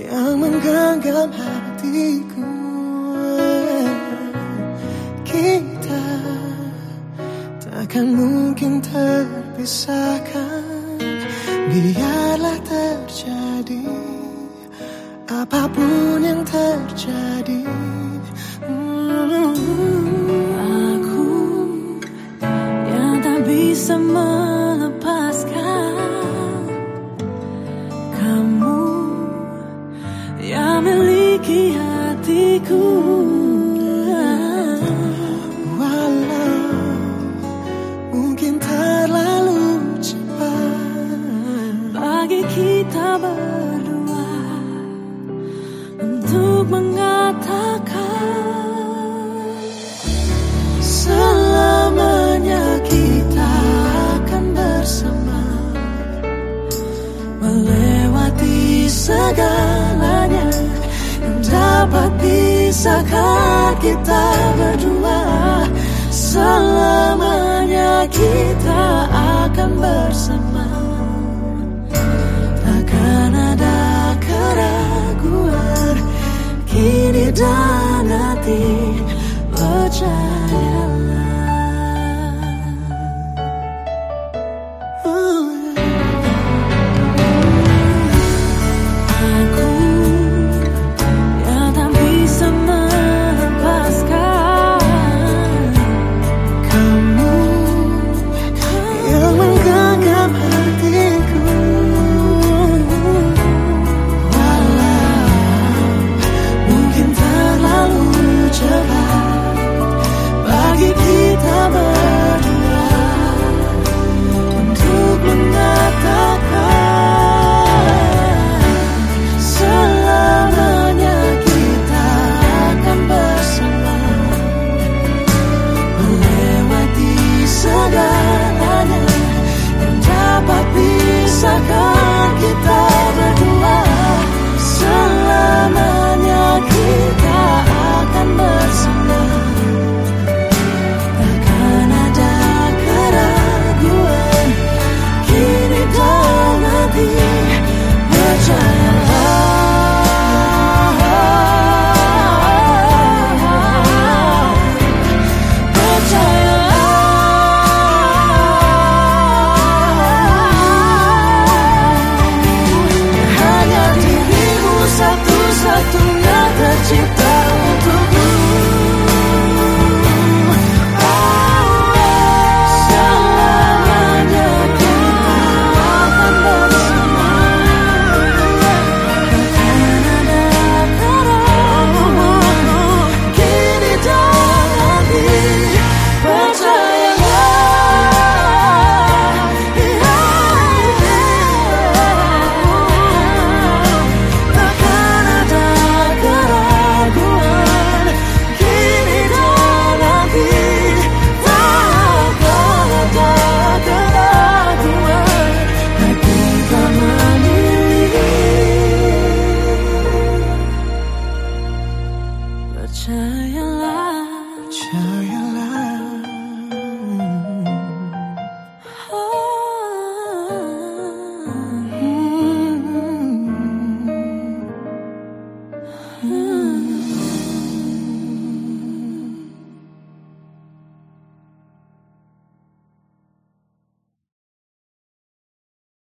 yang menggenggam hatiku. Kita takkan mungkin terpisahkan, biarlah terjadi apapun yang terjadi. Aku yang tak bisa melepaskan kamu yang miliki hatiku. Walau mungkin terlalu cepat bagi kita berdua untuk mengatakan selamanya kita akan bersama, melewati segalanya yang dapat pisahkan kita berdua. Selamanya kita akan bersama, takkan ada keraguan kini dan nanti, percaya.